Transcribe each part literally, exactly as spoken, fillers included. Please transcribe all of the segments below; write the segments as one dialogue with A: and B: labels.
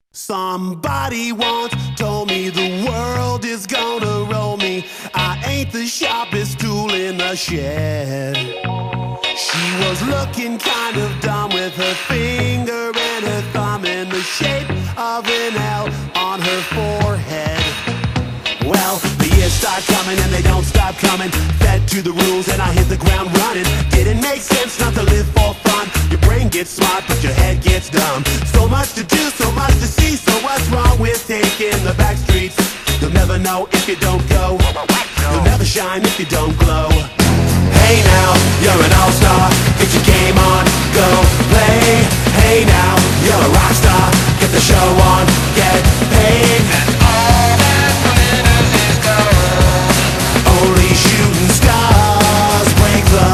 A: Somebody once told me the world is gonna roll me. I ain't the sharpest tool in the shed. She was looking kind of dumb with her finger and her thumb in the shape of an L on her forehead. Well, the years start coming and they don't stop coming. Fed to the rules and I hit the ground running. Didn't make sense not to live for fun. Your brain gets smart but your head gets dumb. So much to do, so much to see. So what's wrong with taking the back streets? You'll never know if you don't go. You'll never shine if you don't glow. Hey now, you're an all-star. Get your game on, go play. Hey now, you're a rock star. Get the show on, get paid. And all that glitters is gold. Only shooting stars break the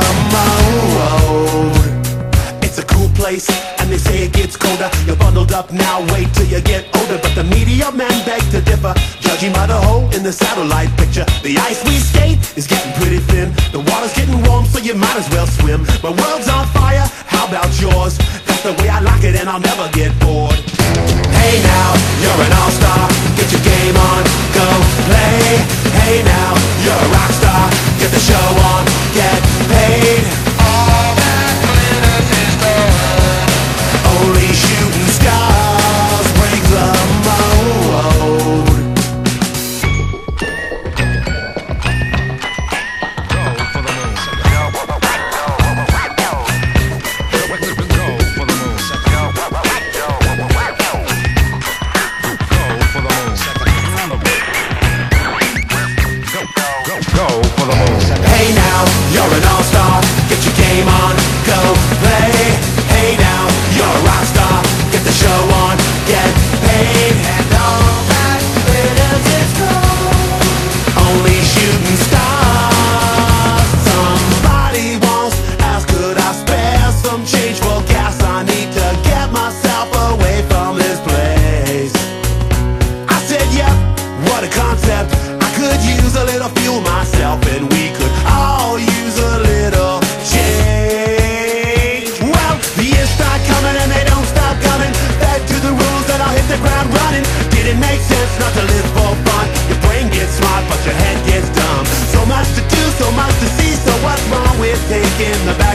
A: mold. It's a cool place, and they say it gets colder. You're bundled up now, wait till you get older. But the media men beg to differ, judging by the hole in the satellite picture. The ice we skate is getting pretty thin. The water's getting warm, so you might as well swim. My world's on fire, how about yours? That's the way I like it, and I'll never get bored. Hey now, you're an all-star. Get your game on, go play. Hey now, you're a rock star. Get the show on, get paid. All that glitters is gold. Only shooting stars break the mold. Hey now, you're an all-star. Get your game on, go play. Hey now, you're a rock star. Get the show on, get paid. And all that glitters is gold. Only shooting stars. Somebody once asked, could I spare some change for gas? I need to get myself away from this place. I said, yep, what a concept. I could use a little fuel myself, and we could all use a little change. Well, the years start coming and they don't stop coming. Fed to the rules and I'll hit the ground running. Didn't make sense not to live for fun. Your brain gets smart but your head gets dumb. So much to do, so much to see. So what's wrong with taking the back